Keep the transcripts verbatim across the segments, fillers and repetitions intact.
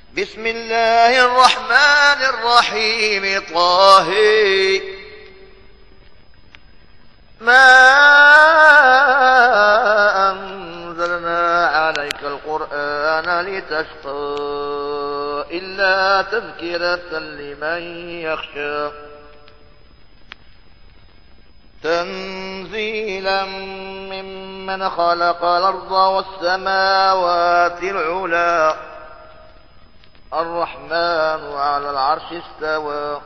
بسم الله الرحمن الرحيم طه ما أنزلنا عليك القرآن لتشقى إلا تذكرة لمن يخشى تنزيلا ممن خلق الأرض والسماوات العلى الرحمن على العرش استوى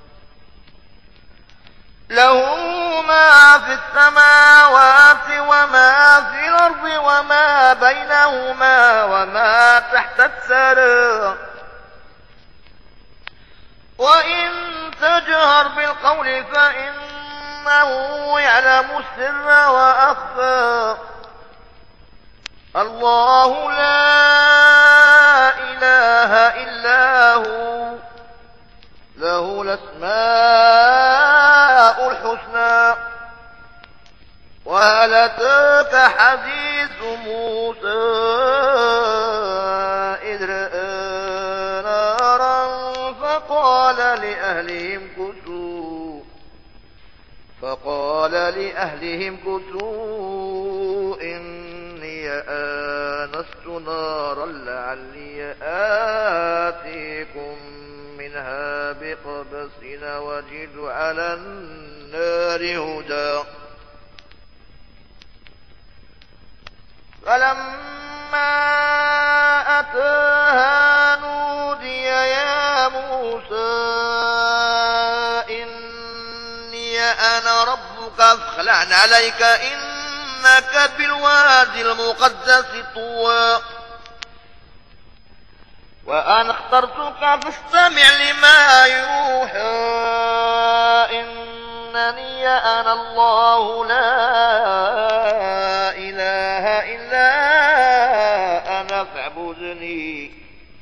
له ما في السماوات وما في الأرض وما بينهما وما تحت الثرى وإن تجهر بالقول فإنه يعلم السر وأخفى الله لا إله إلا هو له الأسماء الحسنى وهل أتاك حديث موسى إذ رأى نارا فقال لأهلهم كثوا فقال لأهلهم كثوا إني آنست نارا لعلي آتيكم منها بقبس وجد على النار هدى فلما أتاها نودي يا موسى إني أنا ربك فاخلع عليك إنك بالوادي المقدس طوى وأنا اخترتك فاستمع لما يوحى إنني أنا الله لا إله إلا أنا فاعبدني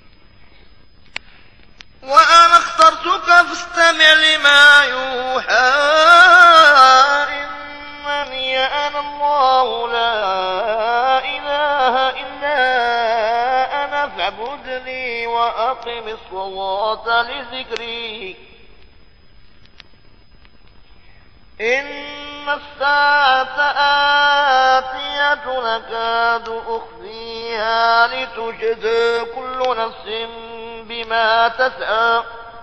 وأنا اخترتك فاستمع لما يوحى إنني أنا الله لا إله إلا أنا فاعبدني وأقم الصلاة لذكري إن الساعة آتية نكاد أخفيها لتجزى كل نفس بما تسعى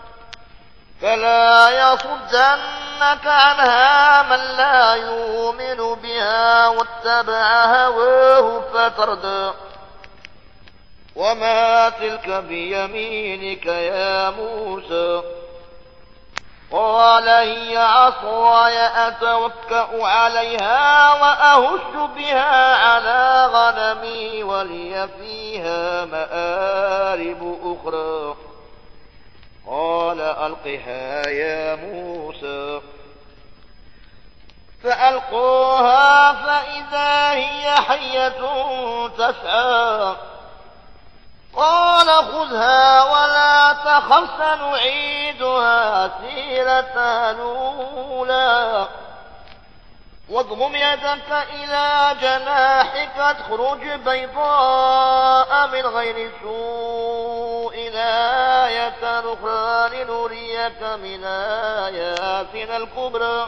فلا يصدنك عنها من لا يؤمن بها واتبع هواه فتردى وما تلك بيمينك يا موسى قال هي عصاي أتوكأ عليها وأهش بها على غنمي ولي فيها مآرب أخرى قال ألقها يا موسى فألقوها فإذا هي حية تسعى قال خذها ولا تخف سنعيدها سيرتها الأولى واضمم يدك إلى جناحك تخرج بيضاء من غير سوء آية أخرى لنريك من آياتنا الكبرى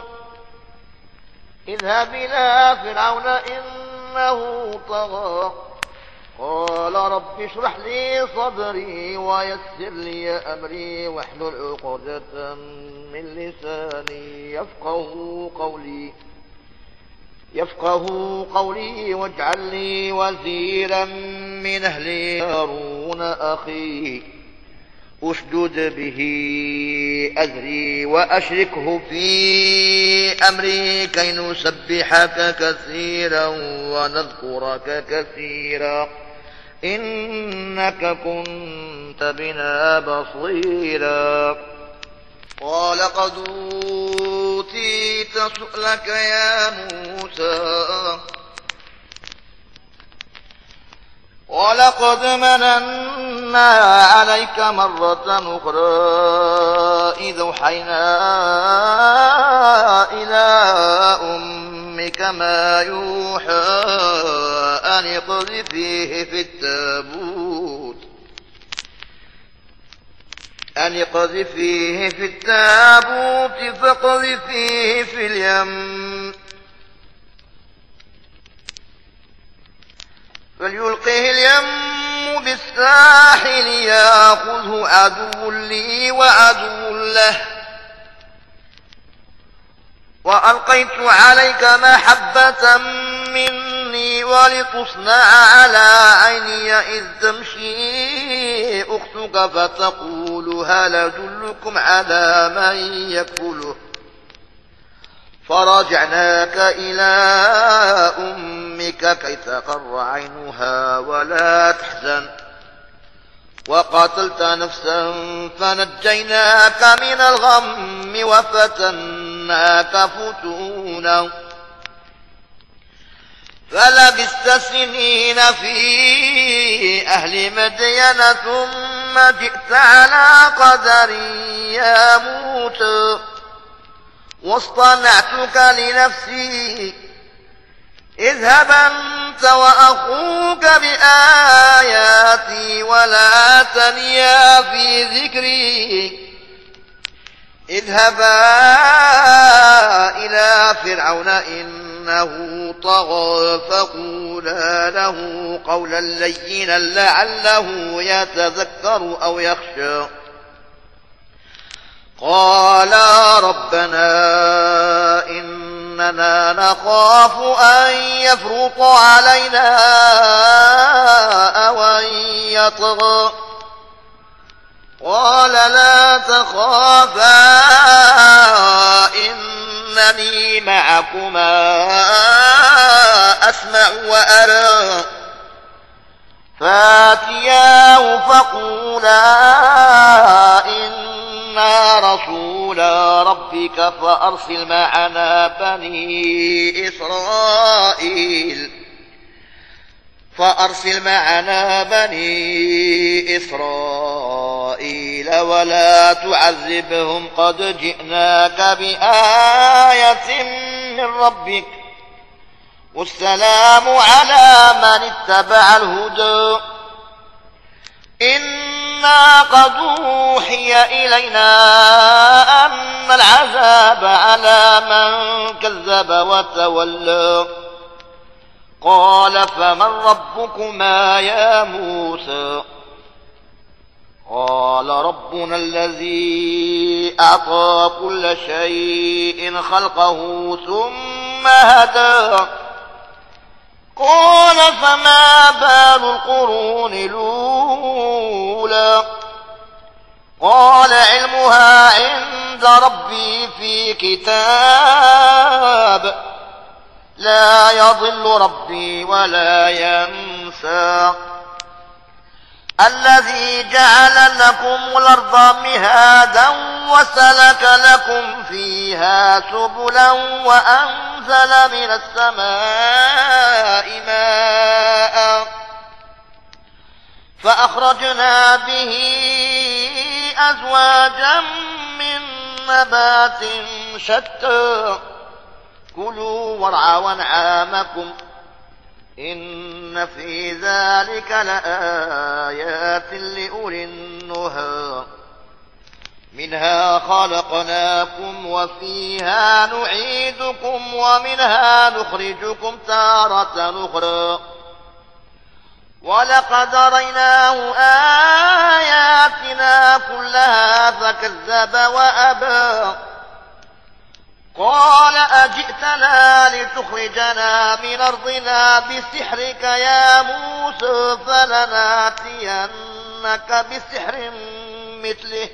اذهب إلى فرعون إنه طغى قال رب اشرح لي صدري ويسر لي أمري واحلل عقدة من لساني يفقه قولي يفقه قولي واجعل لي وزيرا من أهلي هارون أخي أشدد به أزري وأشركه في أمري كي نسبحك كثيرا ونذكرك كثيرا إنك كنت بنا بصيرا قال قد أوتيت سؤلك يا موسى ولقد مننا عليك مرة أخرى إذ أوحينا إلى أمك ما يوحى أن اقذفيه في التابوت أن اقذفيه في التابوت فاقذفيه في اليم فليلقه اليم بالساحل ياخذه عدو لي وعدو له وألقيت عليك محبة مني ولتصنع على عيني إذ تمشي أختك فتقول هل أدلكم على من يكفله فرجعناك إلى أمك كي تقر عينها ولا تحزن وقتلت نفسا فنجيناك من الغم وفتناك فتونا فلبثت سنين في أهل مدين ثم جئت على قدر يا موسى واصطنعتك لنفسي اذهب أنت وأخوك بآياتي ولا تنيا في ذكري اذهبا إلى فرعون إنه طغى فقولا له قولا لينا لعله يتذكر أو يخشى قالا ربنا إننا نخاف أن يفرط علينا أو أن يطغى قال لا تخافا إنني معكما أسمع وأرى فاتياه فقولا إنا رسول ربك فأرسل معنا بني إسرائيل فأرسل معنا بني إسرائيل ولا تعذبهم قد جئناك بآية من ربك والسلام على من اتبع الهدى إنا قد أوحي إلينا أن العذاب على من كذب وتولى قال فمن ربكما يا موسى قال ربنا الذي أعطى كل شيء خلقه ثم هدى قال فما بال القرون الأولى قال علمها عند ربي في كتاب لا يضل ربي ولا ينسى الذي جعل لكم الأرض مهادا وسلك لكم فيها سبلا وأنزل من السماء ماء فأخرجنا به أزواجا من نبات شتى كلوا وارعوا أنعامكم إن في ذلك لآيات لأولي النهى منها خلقناكم وفيها نعيدكم ومنها نخرجكم تارة أخرى ولقد ريناه آياتنا كلها فكذب وأبى قال أجئتنا لتخرجنا من أرضنا بسحرك يا موسى فلناتينك بسحر مثله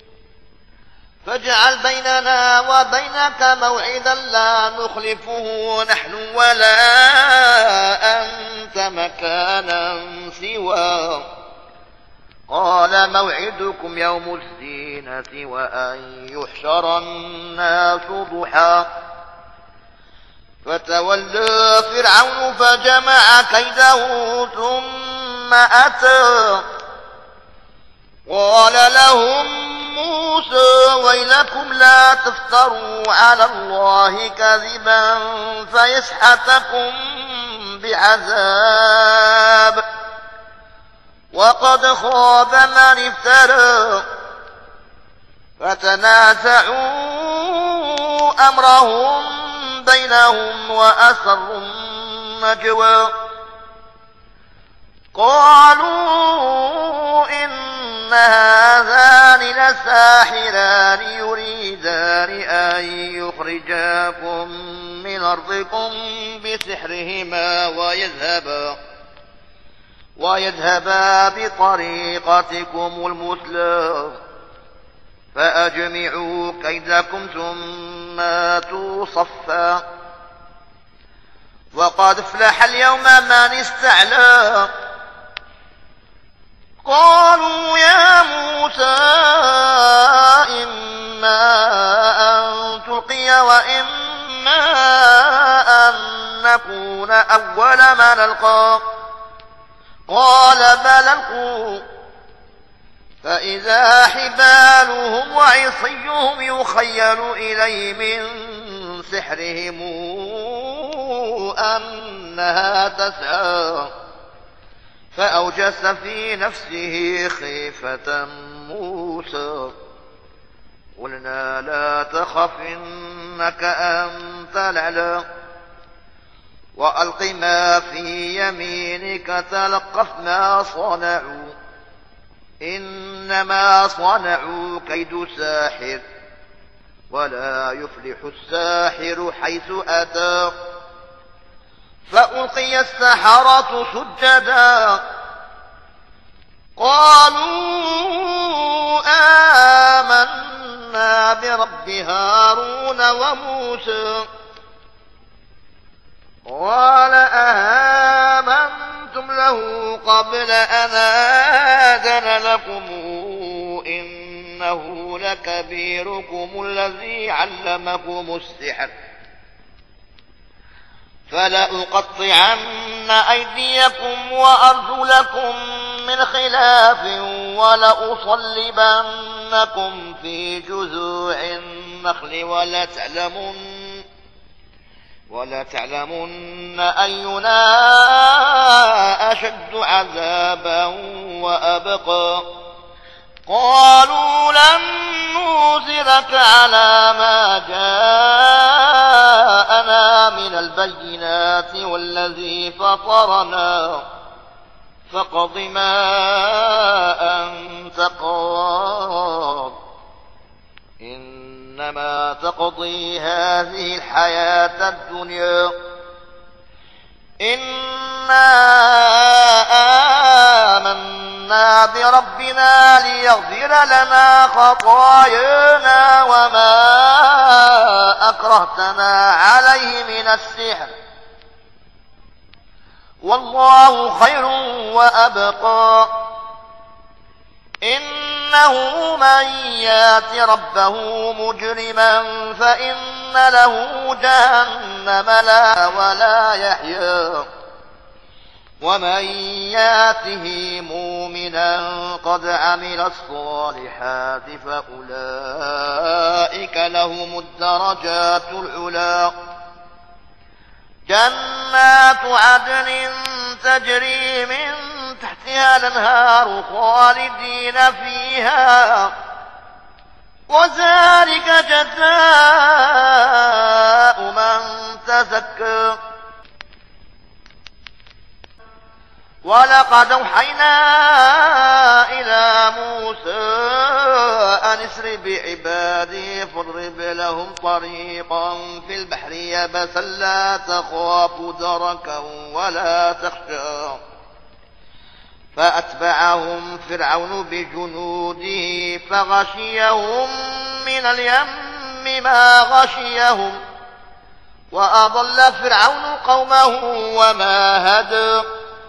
فاجعل بيننا وبينك موعدا لا نخلفه نحن ولا أنت مكانا سواه قال موعدكم يوم الزينة وأن يحشر الناس ضحى فتولى فرعون فجمع كيده ثم أتى قال لهم موسى ويلكم لا تفتروا على الله كذبا فيسحتكم بعذاب وقد خاب من افترى فتنازعوا أمرهم بينهم وأسروا النجوى قالوا إن هذان لساحران يريدان أن يخرجاكم من أرضكم بسحرهما ويذهبا ويذهبا بطريقتكم المثلى فأجمعوا كيدكم ثم آتوا صفا وقد افلح اليوم من استعلى قالوا يا موسى إما أن تلقي وإما أن نكون أول من ألقى قال بل ألقوا فإذا حبالهم وعصيهم يخيل إليه من سحرهم أنها تسعى فأوجس في نفسه خيفة موسى قلنا لا تخف إنك أنت الأعلى وألق ما في يمينك تلقف ما صنعوا إنما صنعوا كيد ساحر ولا يفلح الساحر حيث أتى فألقي السحرة سجدا قالوا آمنا برب هارون وموسى قال آمنتم له قبل أن آذن لكم إنه لكبيركم الذي علمكم السحر فلأقطعن أيديكم وأرجلكم من خلاف ولأصلبنكم في جذوع النخل ولتعلمن ولتعلمن أينا أشد عذابا وأبقى قالوا لن نؤثرك على ما جاءنا من البينات والذي فطرنا فاقض ما أنت قاض إنما تقضي هذه الحياة الدنيا إنا آمنا بربنا ليغفر لنا خطايانا وما أكرهتنا عليه من السحر والله خير وأبقى إنه من يات ربه مجرما فإن له جهنم لا ولا يحيا ومن ياته مؤمنا قد عمل الصالحات فأولئك لهم الدرجات العلى جنات عدن تجري من تحتها الأنهار خالدين فيها وذلك جزاء من تزكى ولقد أوحينا إلى موسى أن اسر بعبادي فاضرب لهم طريقا في البحر يبسا لا تخاف دركا ولا تخشى فأتبعهم فرعون بجنوده فغشيهم من اليم ما غشيهم وأضل فرعون قومه وما هدى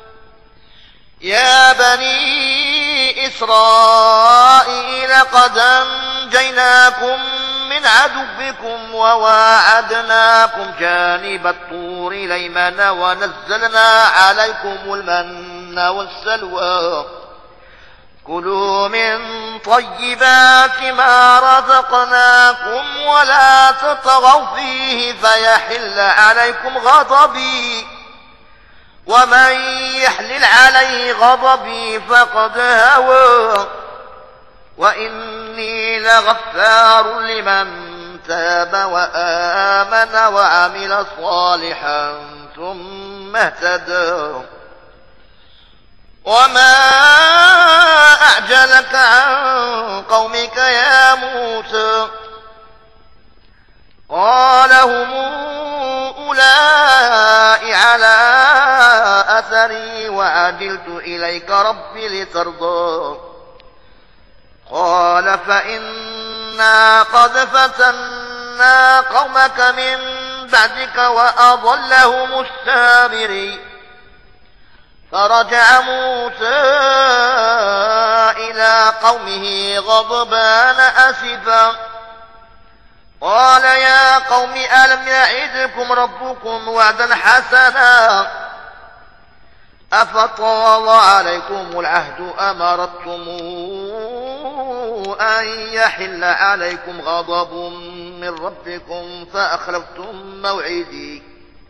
يا بني إسرائيل قد أنجيناكم من عدوكم وواعدناكم جانب الطور الأيمن ونزلنا عليكم المن والسلوى كلوا من طيبات ما رزقناكم ولا تطغوا فيه فيحل عليكم غضبي ومن يحلل عليه غضبي فقد هوى وإني لغفار لمن تاب وآمن وعمل صالحا ثم اهتدى. وما أعجلك عن قومك يا موسى؟ قال هم أولئك على أثري وعجلت إليك ربي لترضى. قال فإنا قد فتنا قومك من بعدك وأضلهم السامري. فرجع موسى إلى قومه غضبان أسفا قال يا قوم ألم يعدكم ربكم وعدا حسنا أفطال عليكم العهد أم أردتم أن يحل عليكم غضب من ربكم فأخلفتم موعدي؟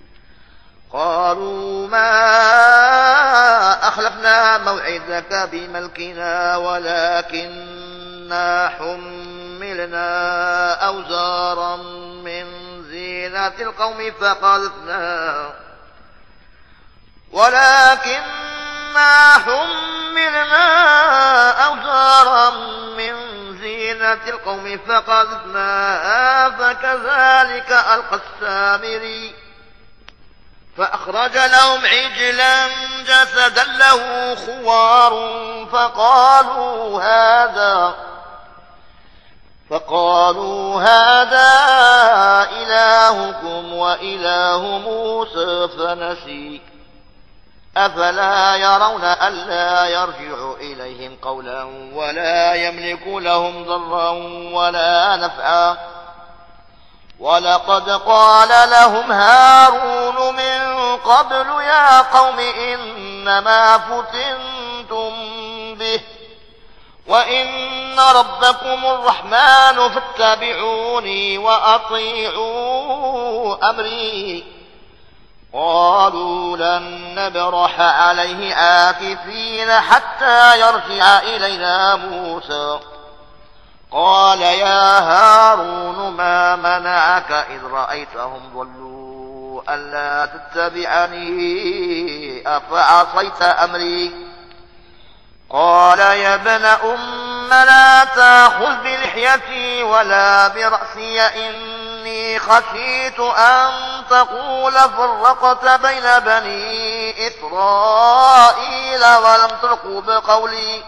قالوا ما أخلفنا موعدك بملكنا ولكننا حملنا أوزارا من زينة القوم فقذفناها ولكننا حملنا أوزارا من زينة القوم فقذفناها فكذلك ألقى السامري. فأخرج لهم عجلا جسدا له خوار فقالوا هذا فقالوا هذا إلهكم وإله موسى فنسي. أفلا يرون ألا يرجع إليهم قولا ولا يملك لهم ضرا ولا نفعا؟ ولقد قال لهم هارون من قبل يا قوم إنما فتنتم به وإن ربكم الرحمن فاتبعوني وأطيعوا أمري. قالوا لن نبرح عليه عاكفين حتى يرجع إلينا موسى. قال يا هارون ما منعك إذ رأيتهم ضلوا ألا تتبعني أفعصيت أمري؟ قال يا ابن أم لا تأخذ بلحيتي ولا برأسي إني خشيت أن تقول فرقت بين بني إسرائيل ولم ترقب بقولي.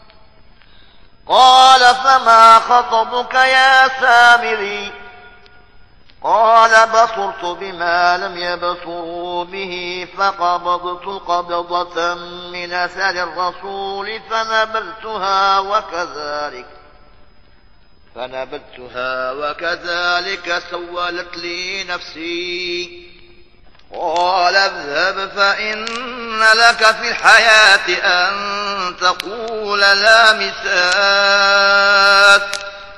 قال فما خطبك يا سامري؟ قال بصرت بما لم يبصروا به فقبضت قبضة من أثر الرسول فنبذتها وكذلك فنبذتها وكذلك سولت لي نفسي. قال اذهب فإن لك في الحياة أن تقول لا مساس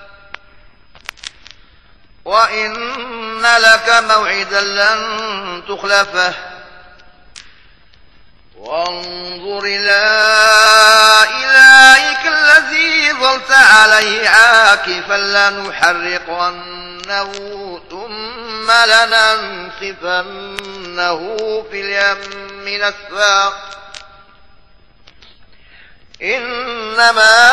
وإن لك موعدا لن تخلفه وانظر إلى إلهك الذي ظلت عليه عاكفا لنحرقنه ثم لننسفنه في اليم نسفا. إنما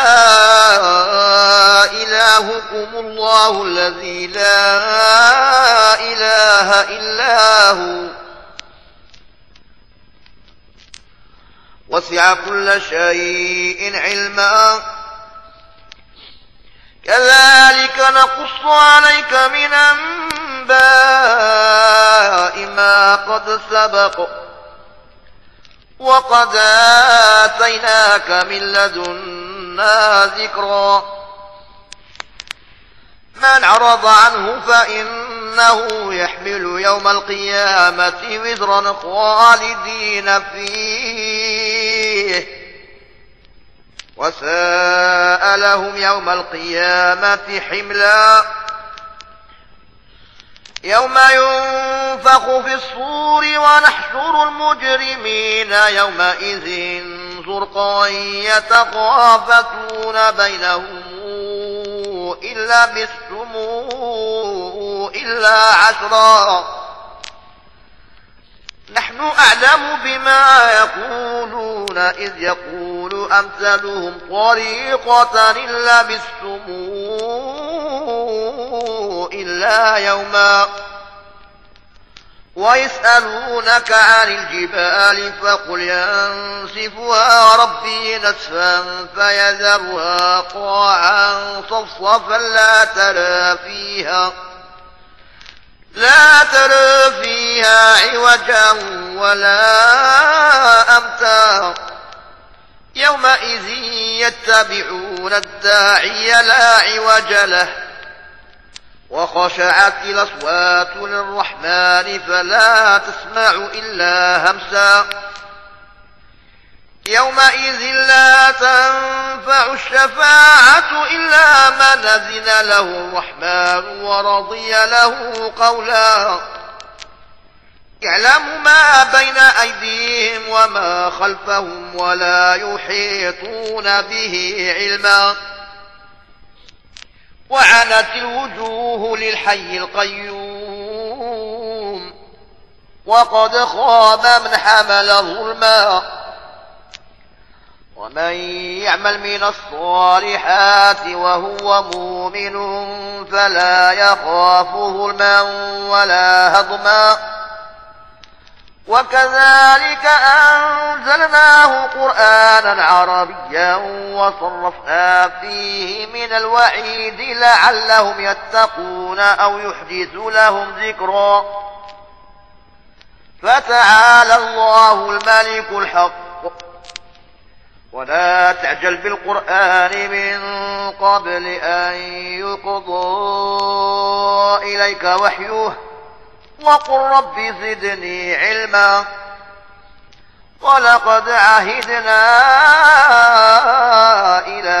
إلهكم الله الذي لا إله إلا هو وسع كل شيء علما. كذلك نقص عليك من أنباء ما قد سبق وقد آتيناك من لدنا ذكرا. من أعرض عنه فإنه يحمل يوم القيامة وزرا خالدين فيه وساء لهم يوم القيامة حملا. يوم ينفخ في الصور ونحشر المجرمين يومئذ زرقا يتخافتون بينهم إن لبثتم إلا عشرا نحن أعلم بما يقولون إذ يقول أمثلهم طريقة إن لبثتم إلا يوما ويسألونك عن الجبال فقل ينسفها ربي نسفا فيذرها قاعا صفصفا لا ترى فيها لا ترى فيها عوجا ولا أمتا يومئذ يتبعون الداعي لا عوج له وخشعت الأصوات للرحمن فلا تسمع إلا همسا يومئذ لا تنفع الشفاعة إلا من أذن له الرحمن ورضي له قولا يعلم ما بين أيديهم وما خلفهم ولا يحيطون به علما وعنت الوجوه للحي القيوم وقد خاب من حمل ظلما ومن يعمل من الصالحات وهو مؤمن فلا يخاف ظلما ولا هضما وكذلك أنزلناه قرآنا عربيا وصرفنا فيه من الوعيد لعلهم يتقون أو يحدث لهم ذكرا فتعالى الله الملك الحق ولا تعجل بالقرآن من قبل أن يقضى إليك وحيه وقل رب زدني علما ولقد عهدنا إلى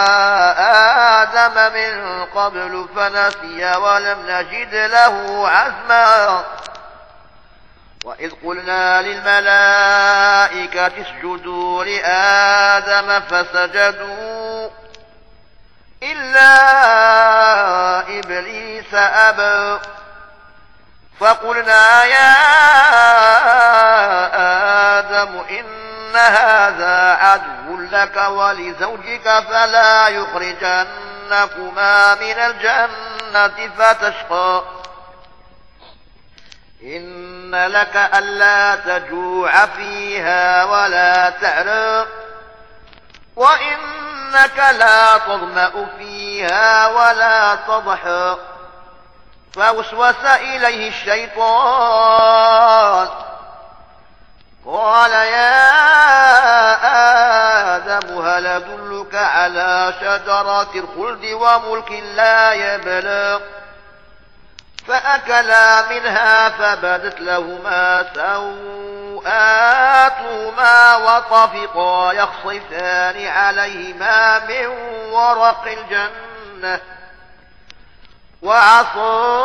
آدم من قبل فنسي ولم نجد له عزما وإذ قلنا للملائكة اسجدوا لآدم فسجدوا إلا إبليس أبى فقلنا يا آدم إن هذا عدو لك ولزوجك فلا يخرجنكما من الجنة فتشقى إن لك ألا تجوع فيها ولا تعرى وإنك لا تظمأ فيها ولا تضحى فوسوس إليه الشيطان قال يا آدم هل أدلك على شجرة الخلد وملك لا يبلى فأكلا منها فبدت لهما سوآتهما وطفقا يخصفان عليهما من ورق الجنة وعصى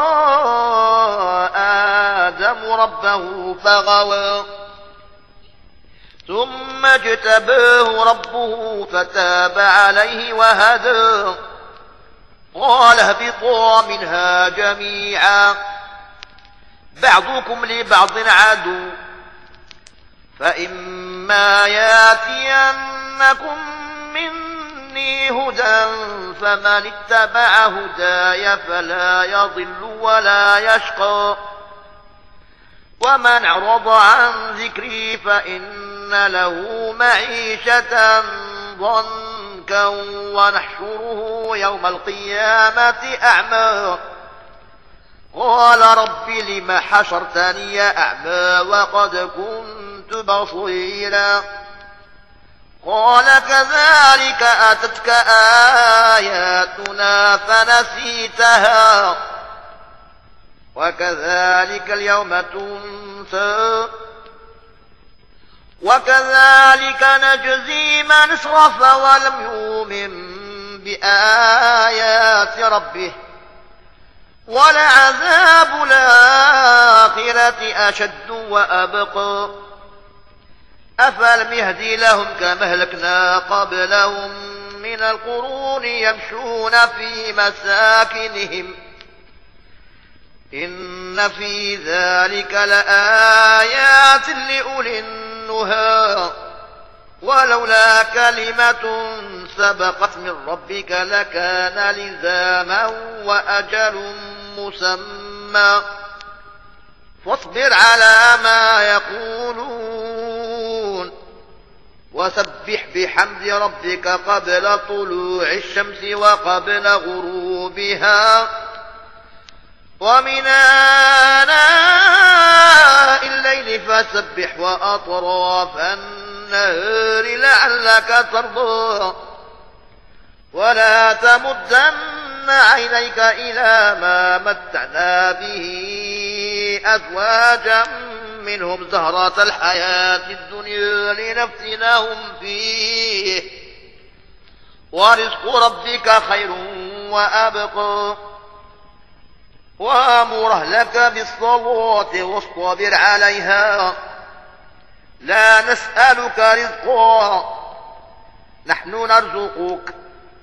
آدم ربه فغوى ثم اجتباه ربه فتاب عليه وهدى قال اهبطا منها جميعا بعضكم لبعض عدو فإما ياتينكم مني هدى فمن اتبع هداي فلا يضل ولا يشقى ومن أعرض عن ذكري فإن له معيشة ضنكا ونحشره يوم القيامة أعمى قال رب لم حشرتني أعمى وقد كنت بصيرا قال كذلك أتتك آياتنا فنسيتها وكذلك اليوم تنسى وكذلك نجزي من اسرف ولم يؤمن بآيات ربه ولعذاب الآخرة أشد وأبقى أفلم يهدي لهم كما أهلكنا قبلهم من القرون يمشون في مساكنهم إن في ذلك لآيات لأولي النهى ولولا كلمة سبقت من ربك لكان لزاما وأجل مسمى فاصبر على ما يقولون وسبح بحمد ربك قبل طلوع الشمس وقبل غروبها ومن آناء الليل فسبح وأطراف النهار لعلك ترضى ولا تمدن عينيك إلى ما متعنا به أزواجا منهم زهرة الحياة الدنيا لنفتنهم فيه ورزق ربك خير وأبقى وأمر أهلك بالصلاة واصطبر عليها لا نسألك رزقا نحن نرزقك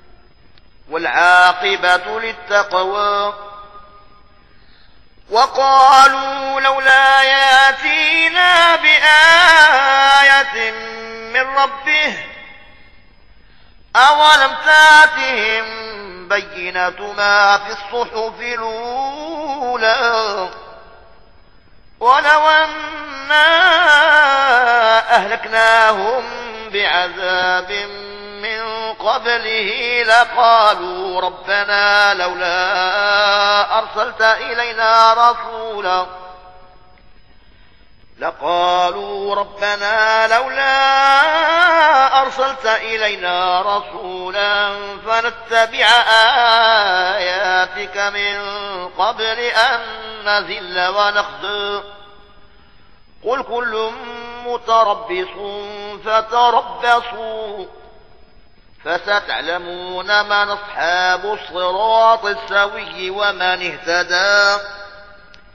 والعاقبة للتقوى وقالوا لولا ياتينا بآية من ربه أولم تاتهم بينة ما في الصحف الأولى ولو أنا أهلكناهم بعذاب من قبله لقالوا ربنا لولا أرسلت إلينا رسولا لقالوا ربنا لولا أرسلت إلينا رسولا فنتبع آياتك من قبل أن نذل ونخزى قل كل متربص فتربصوا فستعلمون من أصحاب الصراط السوي ومن اهتدى